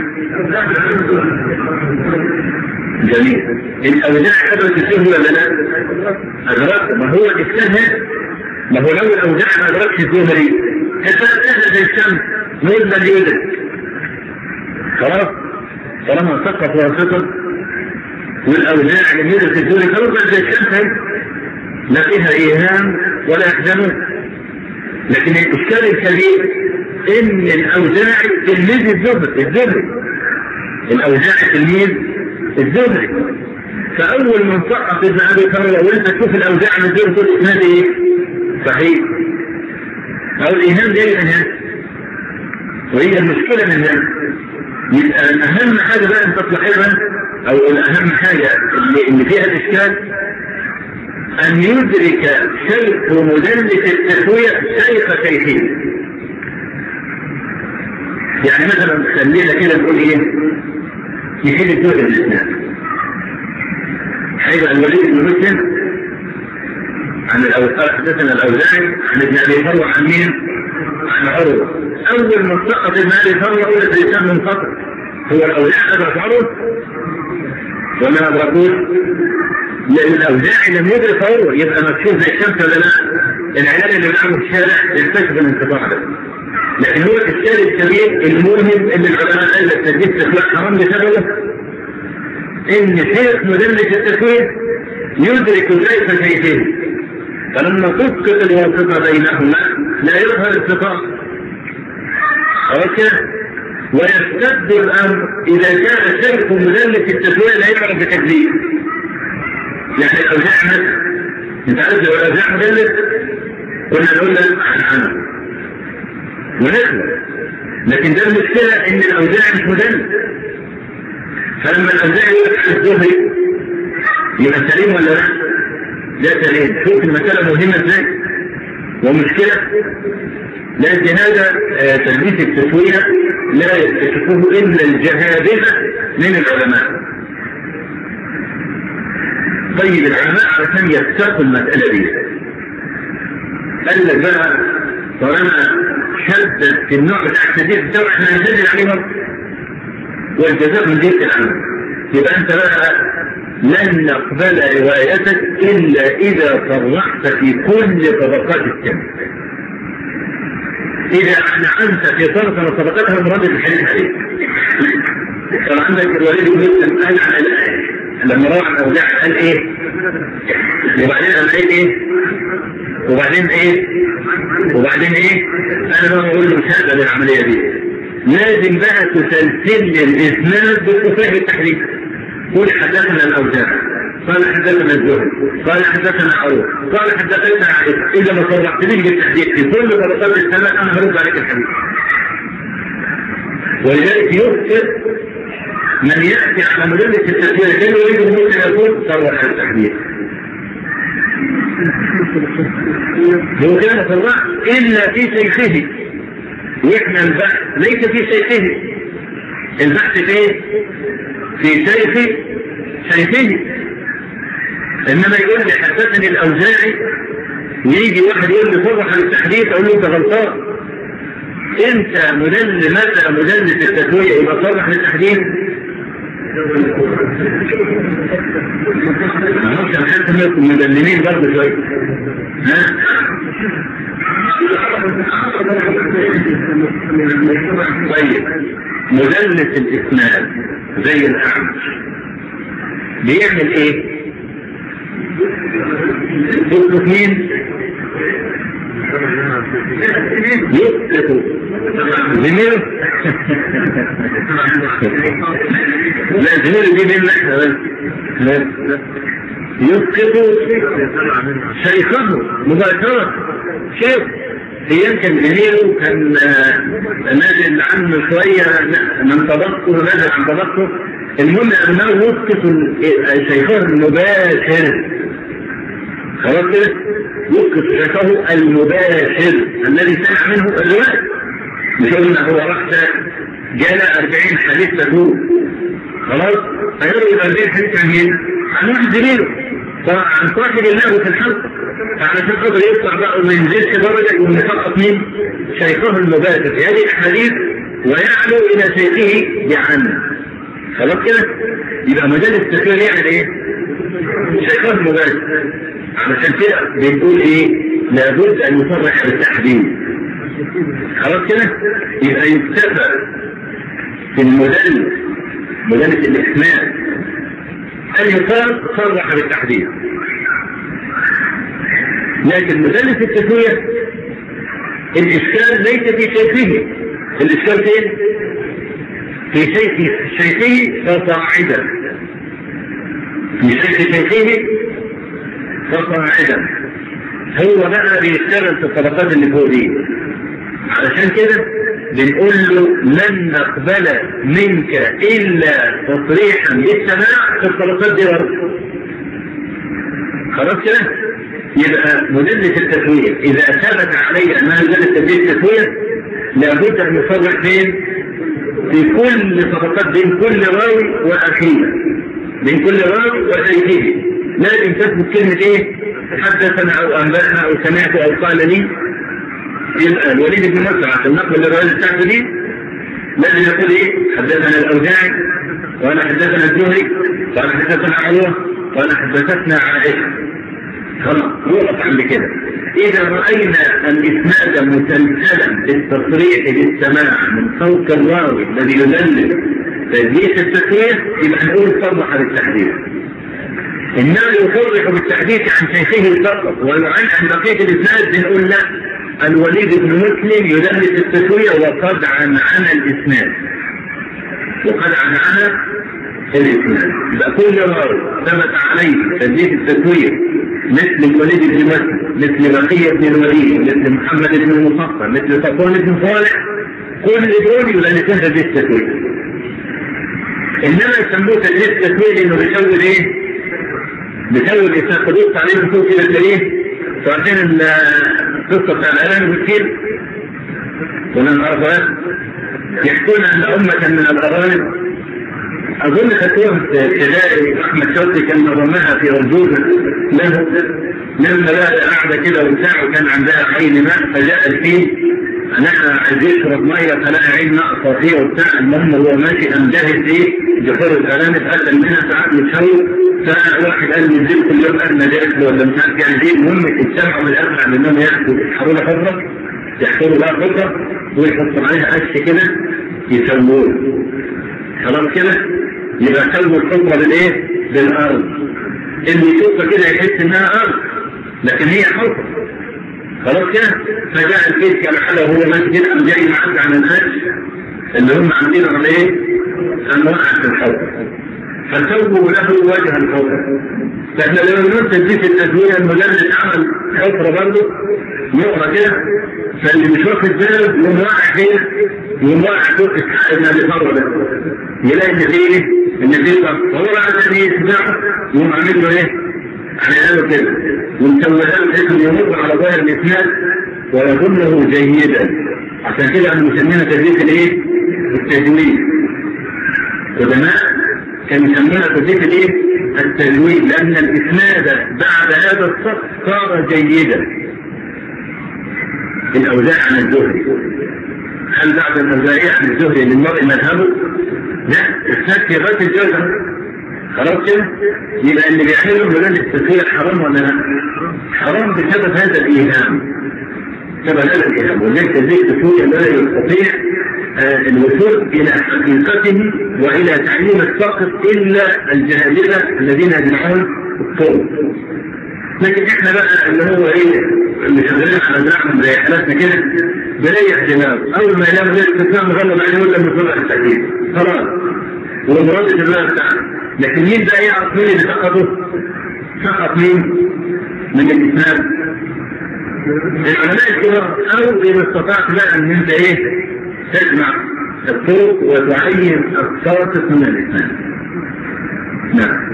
جميل. الأوزاعي أدرك الزهري ولا لا؟ أدرك. ما هو اجتهد، ما هو لو الأوزاعي ما أدركش الزهري كانت زي الشمس مين اللي يدرك؟ خلاص؟ طالما سقط وسقط والأوزاعي اللي يدرك الزهري خلاص زي الشمس لا فيها إيهام ولا يحزنون. لكن الإشكال الكبير إن الأوزاعي تلميذ الزهري. الأوزاعي تلميذ الزهري، فأول من سقط ابن أبي ثروة وأنت تشوف الأوزاعي من الزهري تقول إسناد إيه؟ صحيح. أو الإيهام جاي من هنا، وهي المشكلة من هنا. يبقى أهم حاجة بقى أنت تلاحظها أو الأهم حاجة اللي فيها الإشكال أن يدرك شيخ مدلس التسوية شيخ شيخين. يعني مثلا خلينا كده نقول إيه؟ يحيل الدول الإسلام حيث الوليد بن مسلم عن حدثنا الأوزاعي عن ابن أبي ثروة عن مين؟ عن عروة. أول ما سقط المال فروة إلى الإنسان من خطر. هو الأوزاعي أدرك عروة وما أدركوش؟ لأن الأوزاعي لم يدرك عروة، يبقى مكشوف زي الشمس ولا لا؟ العيال اللي بيلعبوا في الشارع يكتشف الانقطاع ده. لكن هو الإشكال الكبير المهم اللي العلماء قال لك تجديد التسويق حرام بسببه إن شيخ مدلس التسويق يدرك كيف شيئين، فلما تسقط الواسطة بينهما لا يظهر الانقطاع. ويشتد الأمر إذا كان شيخ مدلس التسويق لا يعرف بتكذيب. يعني الأوزاعي مثلا أنت عارف لو الأوزاعي مدلس كنا نقول لك عنه ونخلص، لكن ده المشكلة إن الأوزاعي مش مدلس. فلما الأوزاعي يقول على الزهري يبقى سليم ولا لا؟ لا سليم. شوف المسألة مهمة ازاي ومشكلة. لأن هذا تلبيس التسوية لا يكتشفه إلا الجهابذة من العلماء. طيب العلماء علشان يتقوا المسألة دي قال لك بقى طالما شدد في النوع بتاع التدريس بتاعه احنا هنشدد عليه مرة والجزاء من جهة العمل. يبقى انت بقى لن نقبل روايتك الا اذا صرحت في كل طبقات السن. اذا اعنعنت في طرف من طبقاتها المراد الحديث عليك. كان عندك الوليد بن مسلم قال على الايه لما روى عن الاوزاعي قال ايه؟ وبعدين قال ايه؟ وبعدين ايه؟ انا بقى بقول له مش هقبل العمليه دي. لازم بقى تسلسل الاسناد بالصحيح التحريف. قول حدثنا الاوزاعي قال حدثنا الزهري قال حدثنا عروة قال حدثنا عائشة. اذا ما صرحتنيش بالتحديث في كل طبقات السنه انا هرد عليك الحديث. ولذلك يخطئ من ياتي على مدلس التسوية كانه يريد ممكن يكون صرح التحديث. لو كان صرح الا في شيخه، واحنا البحث ليس في شيخه، البحث فين؟ في شيخه. انما يقول لي حدثني الاوزاعي ويجي واحد يقول لي صرح بالتحديث اقول له انت غلطان. انت مدلس التسوية يبقى صرح بالتحديث. ممكن حتى منكم مدلمين برضه شوية. طيب مدلس الاسناد زي الاعمش بيعمل ايه؟ يسقط مين؟ يسقط زميله. لا زميله دي بين احنا بس. يسقط شيخه مباشرة. شيخ ايام كان زميله كان نازل عنه شوية من طبقته نازل عن طبقته. المهم انه يسقط شيخه المباشر. خلاص كده يسقط شيخه المباشر الذي سمع منه الرواية. مش قلنا هو راح جال 40 حديث تدور خلاص فيروي 40 حديث عن مين؟ عن واحد زميله عن صاحب الله في الحلقة. فعلشان خاطر يطلع بقى وما ينزلش درجة يقوم يسقط مين؟ شيخه المباشر في هذه الاحاديث ويعلو الى شيخه بعنه. خلاص كده يبقى مجال التسوية يعمل ايه؟ شيخه المباشر. علشان كده بنقول ايه؟ لابد ان يصرح بالتحديد. خلاص كده يبقى يكتفى في مدلس الاسناد ان يقال صرح بالتحديد. لكن مدلس التسوية الاشكال ليس في شيخه. الاشكال فين؟ في شيخه فصاعدا. في شيخه فصاعدا. هو بقى بيشتغل في الطبقات اللي فوق دي. علشان كده بنقول له لن نقبل منك الا تصريحا بالسماع في الطبقات دي برضه. خلاص كده يبقى مدلس التسوية اذا ثبت عليه انها مدلس التسوية لابد ان يصرح فين؟ في كل طبقات بين كل راوي واخيه، بين كل راوي وشيخه لازم تثبت كلمة ايه؟ حدثنا او انبأنا او سمعت او قال لي. يبقى الوليد بن مسلم عشان نقبل الرواية بتاعته دي لازم يقول ايه؟ حدثنا الاوزاعي وانا حدثنا الزهري وانا حدثنا عروه وانا حدثتنا عائشه. خلاص نقف عند كده. اذا راينا الاسناد مسلسلا بالتصريح بالسماع من صوت الراوي الذي يدلل تدليس التسويه يبقى نقول صرح بالتحديث. انما يصرح بالتحديث عن شيخه فقط وعن بقيه الاسناد بنقول لا، الوليد بن مسلم يدلس التسويه وقد عن الاسناد الاسناد. يبقى كل راوي ثبت عليه تدليس التسويه مثل الوليد بن مسلم، مثل بقيه بن الوليد، مثل محمد بن المصطفى، مثل صفوان بن صالح، كل دول يدلسون تدليس التسويه. انما يسموه تدليس التسويه لانه بيسوي ايه؟ بيسوي الاسناد. قدوس عليه بصوت الى الدليل. فعشان القصه بتاع الاعلام بالكيل ولا الارض يحكون ان امه من الارانب، اظن خدتوها في ابتدائي، احمد شوقي كان ضمها في ارجوزه له لما لقى قاعده كده وبتاع وكان عندها عين ماء فجاء الفيل انا عايز يشرب ميه فلقى عين ماء فيه وبتاع. المهم هو ماشي قام جاهز ايه؟ جحور الارانب قتل منها ساعات متشوق. فواحد قال لي نزلت اليوم ارنب ياكل ولا مش عارف يعني ايه. المهم اجتمعوا بالاخر على انهم يحطوا له حفره، يحطوا لها حفره ويحطوا عليها قش كده يسووه. خلاص كده يبقى سووا الحفره بالايه؟ بالارض. اللي يشوفها كده يحس انها ارض لكن هي حفره. خلاص كده فجاء الفيل كما حاله وهو ماشي كده قام جاي معدي عن القش اللي هم عاملينه على ايه؟ قام وقع في الحفره فسووا له وجه الحفره. فاحنا لما بنقول تدليس التسويه المدرس عمل حفره برضه يقرا كده، فاللي مش واخد باله يقوم واقع كده، يقوم واقع فوق اسحاق ابن ابي طلحه ده يلاقي ان فيه فهو بعد ان يسمعه يقوم عامل له ايه؟ عامل له كده ومسويها له بحيث انه يمر على ظاهر الاسناد ويظنه جيدا. عشان كده احنا مسمينها تدليس الايه؟ التجويد. قدماء كانوا يسمونها تدليس الايه؟ التجويد، لان الاسناد بعد هذا الصف صار جيدا. الاوزاعي عن الزهري، هل بعد الاوزاعي عن الزهري للمرء مذهبه؟ لا، الاسناد في غايه الجوده. خلاص كده يبقى اللي بيعمله مدلس التسويه حرام ولا لا؟ حرام بسبب هذا الايهام. بسبب هذا الايهام، وليس تدليس التسويه لا يستطيع الوصول الى حقيقته والى تعليم الساقط الا الجهابذه الذين يجمعون الطرق. لكن احنا بقى اللي هو ايه اللي شغالين على دراعهم زي حالاتنا كده بريح دماغ، اول ما يلاقوا ليش الاسلام غلب عليه ولا مصطلح التحديد خلاص والمراد الدماغ بتاعنا. لكن مين بقى يعرف مين اللي سقطه؟ سقط مين من الاسلام؟ العلماء الكبار. او اذا استطعت بقى ان انت ايه تجمع الطرق وتعين الساقط من الاسلام. نعم.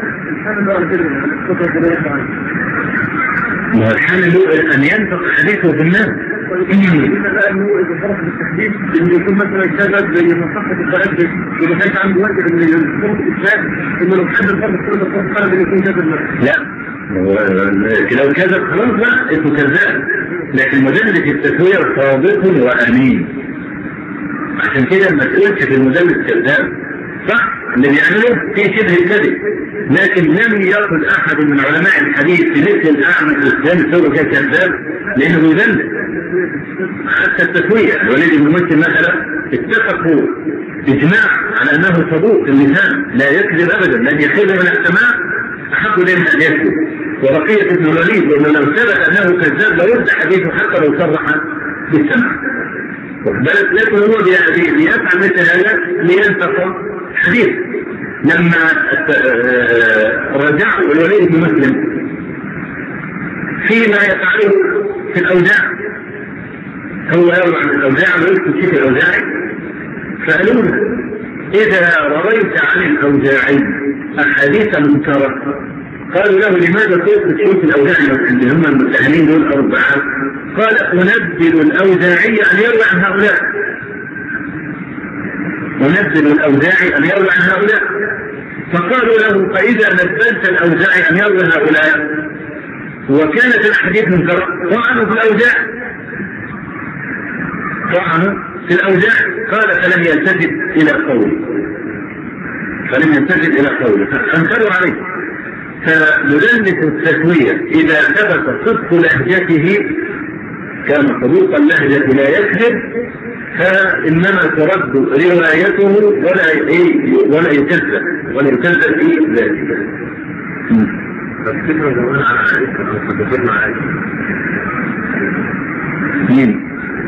والحامل أن ينطق حديثه بالناس. الآن هو إذا فرق بالتحديد إنه يكون مثلا كذب زي مصحة التأدب إذا كانت عنده واجب إن الفرق الإسلام إنه لو حد الفرق كل الفرق قال إنه يكون كذب. لا، لو كذب خلاص بقى اسمه كذاب. لكن مدلس التسوية صادق وأمين. عشان كده ما تقولش في المدلس كذاب، صح؟ اللي بيعمله في شبه الكذب، لكن لم يأخذ أحد من علماء الحديث في مثل الأعمى الإسلام يصير كذاب لأنه يذل. حتى التسوية الوليد بن مسلم مثلا اتفقوا إجماع على أنه صدوق اللسان لا يكذب أبدا، لن يخذ من السماء أحق لهم أن يكذب. ورقية ابن الوليد لأنه لو ثبت أنه كذاب ليرد حديثه حتى لو صرح بالسماء. لكن هو بيفعل مثل هذا لينتقى حديث. لما رجعوا الوليد بن مسلم فيما يفعله في الأوزاع، هو يروي عن الأوزاع ويكتب شيء الأوزاعي، فقالوا له إذا رويت عن الأوزاعي أحاديث منكرة، قالوا له لماذا تكتب شيء الأوزاعي اللي هم المتهمين دول أربعة؟ قال أنبذ الأوزاعي أن يروي عن هؤلاء، ونزل الأوزاعي أن يروي عن هؤلاء. فقالوا له فإذا نزلت الأوزاعي أن يروي هؤلاء وكانت الحديث منكرة طعنوا في الأوزاعي. طعنه في الأوجاع. قال فلم يلتفت إلى قوله فأنكروا عليه. فمدلس التسوية إذا ثبت صدق لهجته كان صدوق اللهجة لا يكذب فإنما ترد روايته ولا يكذب في ذلك. فالفكرة زمان على عائشة أو صدقتنا عائشة مين؟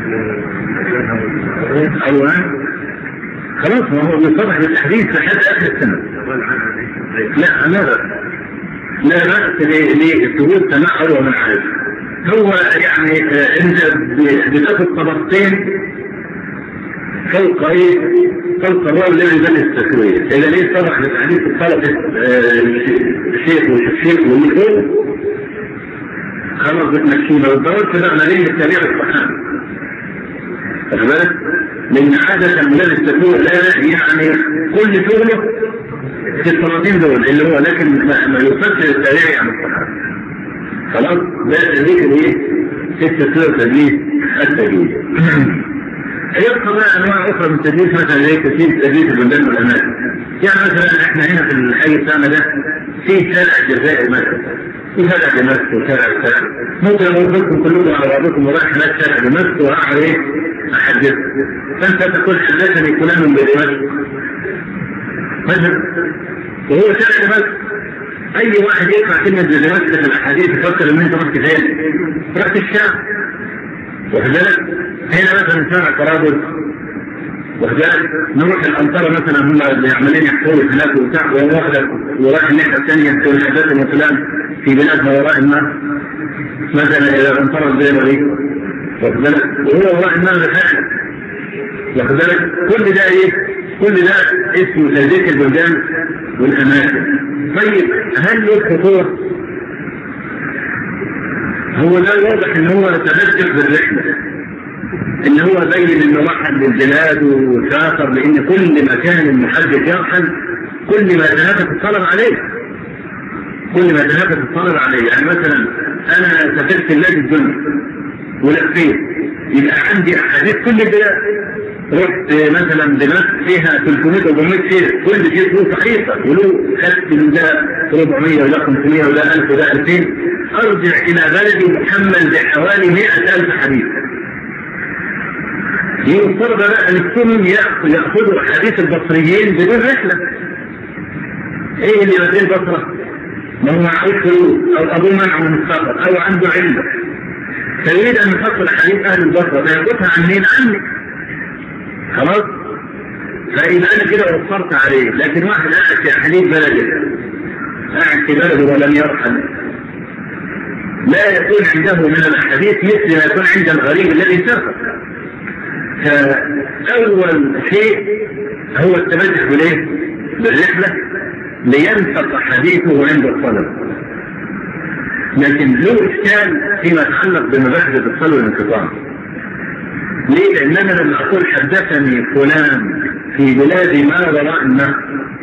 أيوة خلاص ما هو بيصرح بالتحديث لحد آخر السنة. لا بأس لثبوت سماع عروة من عائشة. هو يعني انت بتاخد طبقتين فوق الراوي الذي بني التسوية. إذا ليه صرح بالتحديث الطلبة الشيخ والشيخ والمشهور خلاص بتمشينا والضوء كده عملية التابع الصحابي. خلي بالك لأن عادة بني التسوية لا يعني كل شغله في السنتين دول اللي هو لكن ما يفسر التابع عن الصحابي. خلاص ده تدريك في التسوية تدريس التجويد. يبقى بقى انواع اخرى من التدريس مثلا زي كثير تدريس البلدان والاماكن. يعني مثلا احنا هنا في الحي بتاعنا ده في شارع الجزائر مثلا، في شارع دمشق وشارع السلام. ممكن اقول لكم كلكم على بعضكم ورايح هناك شارع دمشق وراح احدث فانت تقول حدثني فلان بدمشق مثلا وهو شارع دمشق. اي واحد يسمع كلمه دمشق في الاحاديث يفكر ان انت رحت فين؟ رحت الشام. واخد بالك؟ هنا مثلا شارع قرابل وكذلك نروح الأنطرة مثلا هم اللي عمالين يحصلوا هناك وبتاع وواحدة وراح الناحية الثانية تقول حدثنا مثلا في بلادنا وراء الماء مثلا إلى الأنطرة البيضاء دي واخد بالك وهو وراء الماء بخير واخد بالك. كل ده اسمه تهذيب البلدان والأماكن. طيب هل له خطورة؟ هو ده واضح ان هو تمسك بالرحلة ان هو بين انه رحل للبلاد وسافر لان كل مكان المحدث يرحل كل ما تنافس الطلب عليه. يعني مثلا انا سافرت بلاد الدنيا ولفيت يبقى عندي احاديث كل البلاد. رحت مثلا دمشق فيها 300-400 شيخ كل شيء صحيحه ولو خدت من ده 400 ولا 500 ولا 1000 ولا 2000 ارجع الى بلدي محمل بحوالي 100,000 حديث. يفترض بقى ان السنن ياخذوا حديث البصريين بدون رحله. ايه اللي يوديه البصره؟ ما هو معهوش فلوس او ابوه منعه من السفر او عنده علة فيريد ان يفصل حديث اهل البصره فياخذها عني خلاص. فإذا أنا كده وفرت عليه. لكن واحد قاعد في حديث بلده قاعد في بلده ولم يرحل لا يكون عنده من الأحاديث مثل ما يكون عند الغريب الذي سافر. فأول شيء هو التمسك بالرحلة لينفق حديثه عند الطلب. لكن له إشكال فيما يتعلق بمباحث الاتصال والانقطاع. ليه؟ لأن أنا لما أقول حدثني فلان في بلاد ما وراء النهر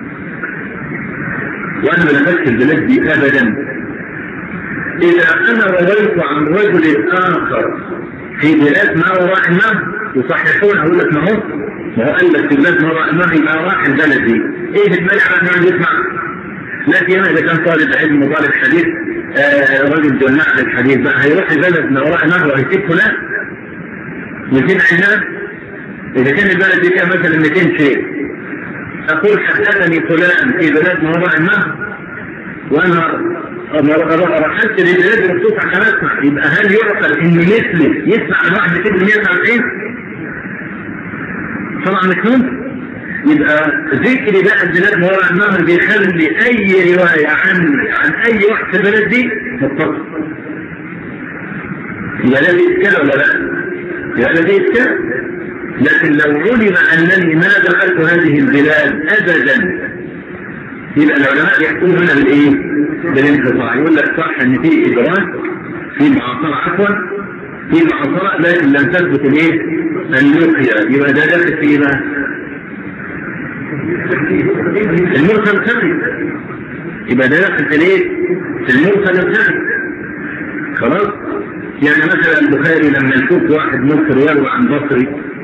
وأنا لا أفكر البلاد دي أبدا. إذا أنا رويت عن رجل آخر في بلاد ما وراء النهر يصححون أقول لك ما هو قال لك في بلاد ما وراء النهر يبقى راح البلد دي. إيه المانع على أنه يسمع؟ لكن إذا كان طالب علم وطالب حديث رجل جناح للحديث بقى هيروح البلد ما وراء النهر وهيسيب فلان مثل عناب. إذا كان البلد دي فيها مثلا 200 شيء أقول حدثني فلان في بلاد ما وراء النهر وأنا رحلت للبلاد المخصوص عشان أسمع. يبقى هل يعقل إنه مثلي يسمع عن واحد 290؟ طبعا مش ممكن. يبقى ذكري بقى البلاد ما وراء النهر بيخلي أي رواية عن أي واحد في البلد دي متصل. يبقى ده بيتكلم ولا لا؟ يبقى ده بيتكلم. لكن لو علم أنني ما دخلت هذه البلاد أبدا يبقى العلماء يحكمون هنا بالانقطاع. يقول لك صح ان في إدراك في معاصرة في معاصرة لكن لم تثبت اللقيا. يبقى ده داخل في المرسل الخفي. يبقى ده داخل في المرسل الخفي. خلاص. يعني مثلا البخاري لما يشوف واحد مصري يروي عن بصري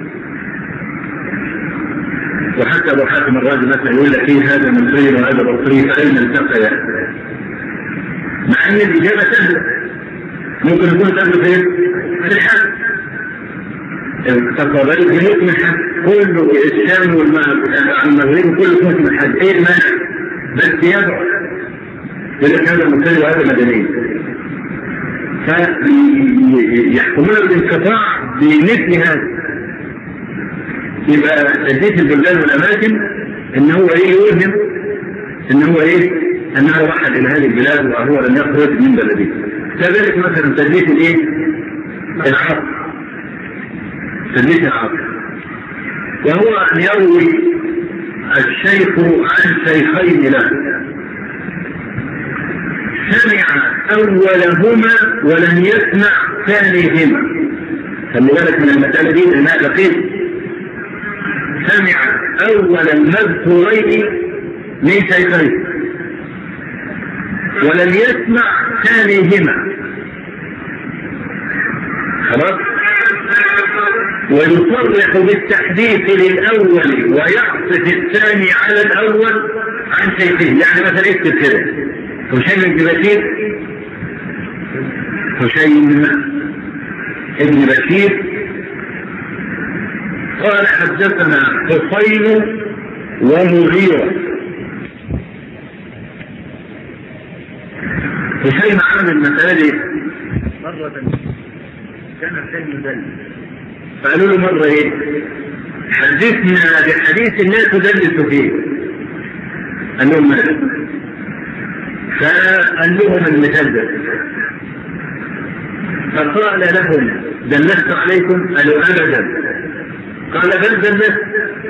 وحتى لو حاكم الراجل مثلا يقول لك ايه هذا مصري وهذا بصري فاين التقيا؟ مع ان الاجابه سهله، ممكن يكون تقبل فين؟ في الحد التقابل جنوب من الحد كله الشام والمغرب كله جنوب من الحد. ايه المانع؟ بس يدعو يقول لك هذا مصري وهذا مدني، فيحكمون بالانقطاع بمثل هذا. يبقى تجديد البلدان والاماكن ان هو ايه يوهم ان هو ايه انه وحد الى هذه البلاد وهو لم يخرج من بلده. كذلك مثلا تجديد الايه العصر، تجديد العصر وهو ان يروي الشيخ عن شيخين له سمع اولهما ولم يسمع ثانيهما. خلي بالك من المساله دي لانها دقيقه. سمع اول المذكورين من شيخين ولم يسمع ثانيهما، خلاص، ويصرح بالتحديث للاول ويعطف الثاني على الاول عن شيخين. يعني مثلا اكتب كده هشيم بن بشير، هشيم ابن بشير قال حدثنا حسين ومغيرة. هشيم عمل المسألة دي مرة كان حسين مدلس، فقالوا له مرة ايه حدثنا بحديث لا تدلس فيه. قال لهم ماذا؟ فقال لهم المثال ده، فقال لهم دلست عليكم؟ قالوا ابدا. قال بل دلست،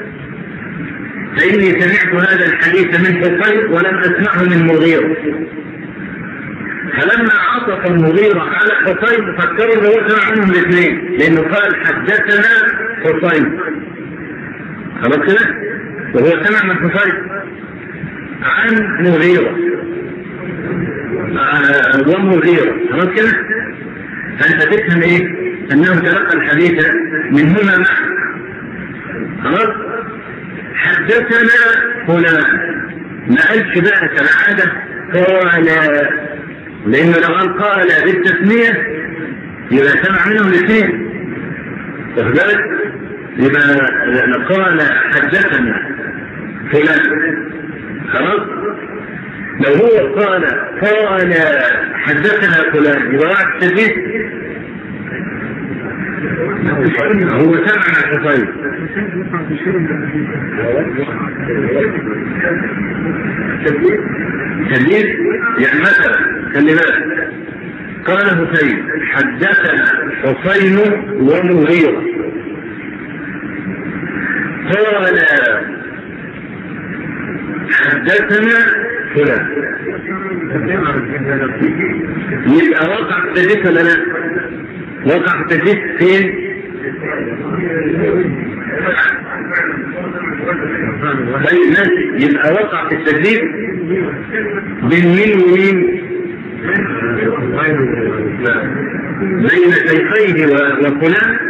فاني سمعت هذا الحديث من حسين ولم اسمعه من مغيرة. فلما عطف المغيرة على حسين فكروا انه هو سمع منهم الاثنين، لانه قال حدثنا حسين، خلاص كده، وهو سمع من حسين عن مغيرة ومغيرة، خلاص كده. فانت تفهم ايه؟ انه تلقى الحديث من هنا معه، خلاص. حدثنا فلان، ما قالش بقى كالعادة قال، لانه لو قال بالتسمية يبقى سمع منهم الاثنين، واخد بالك؟ يبقى قال حدثنا فلان، خلاص. لو هو قال حدثنا فلان يبقى واحد تدريس، هو سمع حسين. تدريس يعني مثلا خلي بالك قال حسين حدثنا حسين ومغيرة، قال حدثنا فلان، يبقى وقع التدريس ولا لا؟ وقع التدريس فين؟ طيب ماشي، يبقى وقع في التدريس بين مين ومين؟ بين شيخيه وفلان.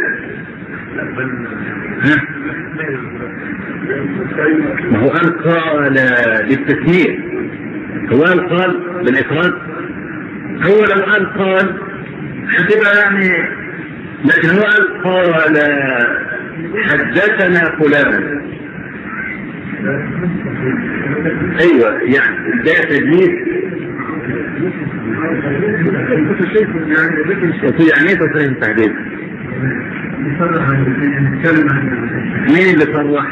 ما هو قال بالتسمية، هو قال بالإفراد، هو لو قال هتبقى يعني، لكن هو قال حدثنا فلان. ايوه يعني ده تدليس. يعني ايه تصريح التحديث؟ مين اللي صرح؟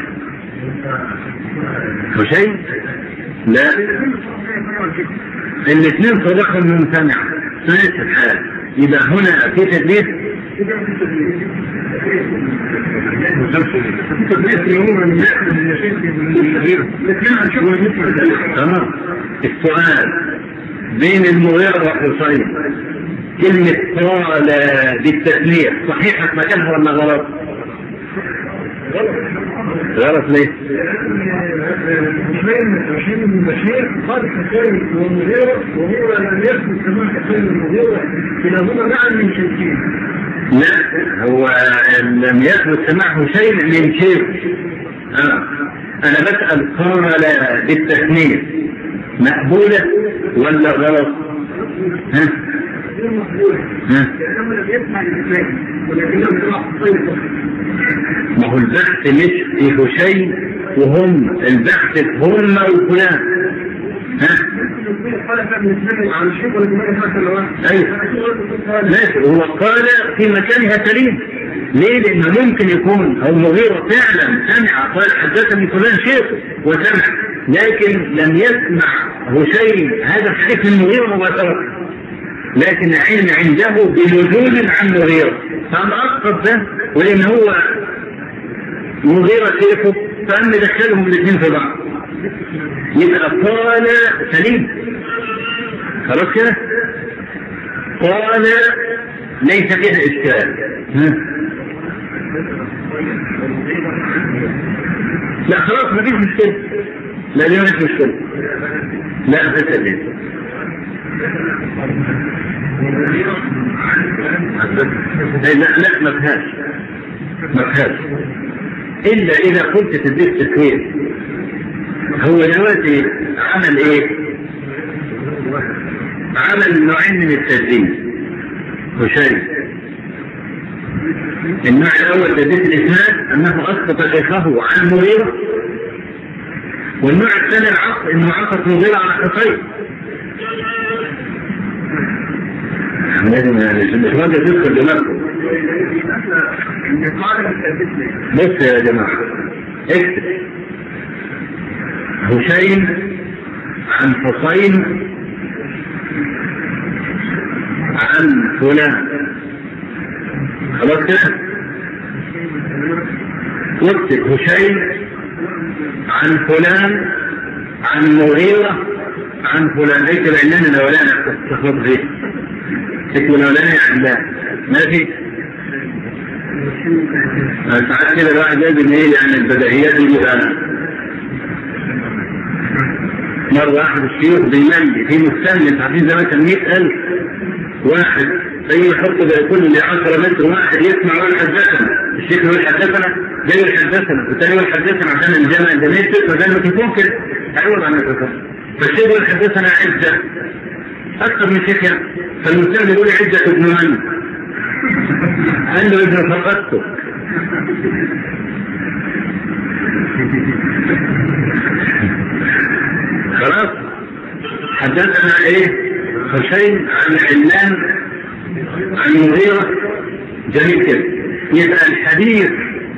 حسين؟ لا، الاثنين صرحوا انهم سمع نفس الحال. يبقى هنا في تدليس. تمام. السؤال بين المغيرة وحسين كلمة قال بالتثنية صحيحة مكانها ولا غلط؟ غلط ليه؟ حسين بن بشير قال حسين ومغيرة وهو لم يكن كما حسين ومغيرة كلاهما معا من شيخين. لا، هو لم يثبت سماع حسين من شيخ. أنا بسأل قال بالتثنية مقبولة ولا غلط؟ ها؟ ما هو البحث مش في شيء وهم البحث هم وفلان. هو قال في مكانها سليم. ليه؟ لأنه ممكن يكون أو المغيرة فعلا سمع قال حدثني فلان شيخ وسمع، لكن لم يسمع شيء هذا الحديث من المغيرة مباشرة، لكن علم عنده بنزول عن مغيرة، فأنا أسقط ده ولأن هو مغيرة شيخه فأنا دخلهم الاثنين في بعض، يبقى قال سليم. خلاص كده؟ قال ليس فيها إشكال. لا خلاص ما فيش مشكلة. لا ليه مش مشكلة؟ لا فيش ليه. لا ما فيهاش إلا إذا قلت تدريس تكوين. هو دلوقتي عمل إيه؟ عمل نوعين من التدريس وشيء. النوع الأول تدريس الإسناد أنه أسقط شيخه عن مغيرة، والنوع الثاني العصر أنه عصر مغيرة على حصين. لازم مش راجع تدخل دماغكم. بص يا جماعة اكتب هشيم عن حسين عن فلان. خلاص كده؟ واكتب هشيم عن فلان عن مغيرة عن فلان. اكتب العنان الاولاني تخلط فيه، اكتب الاولاني عن لا ماشي. ساعات كده الواحد لازم ايه يعني البديهيات دي بقى. مرة واحد الشيوخ بيملي في مستهلك عارفين زمان كان 100,000 واحد زي يحط زي كل 10 متر واحد يسمع يقول حدثنا، الشيخ يقول حدثنا زي يقول حدثنا والثاني يقول حدثنا عشان الجامع الجميل وزي ما تكون كده تعود عن الحدث. فالشيخ يقول حدثنا عزة أكثر من شيخ يعني، فالمسلم يقول عزة ابن من؟ قال له ابن فقدته. خلاص حدثنا ايه؟ حسين عن علان عن مغيرة. جميل كده. يبقى الحديث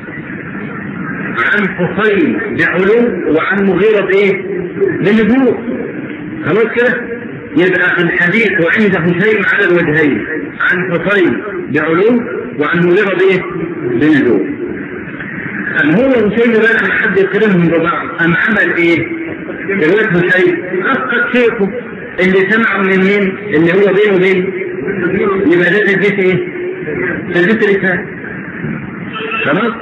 عن حسين بعلو وعن مغيرة بايه؟ بنبوء. خلاص كده؟ يبقى الحديث وعند حسين على الوجهين، عن حسين بعلو وعن مغيرة بايه؟ بنبوء. أم هو حسين بقى من حد يقرنهم ببعض أم عمل ايه؟ الوجه حسين أسقط شيخه اللي سمعه من مين؟ اللي هو بينه وبين يبقى ده تلبيت ايه؟ تلبيت الإسناد. خلاص؟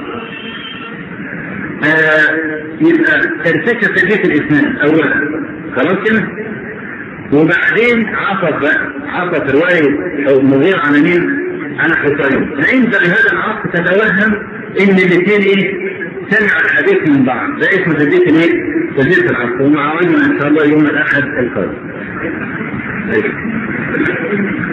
يبقى ارتكب تلبيت الإسناد أولا. خلاص كده؟ وبعدين عطف رواية أو مغير عن مين؟ عن حسين. عند هذا العطف تتوهم إن الاثنين إيه؟ سمع الحديث من بعض. ده اسمه تلبيت الايه؟ تلبيت العطف. ومعاودنا إن شاء الله يوم الأحد القادم.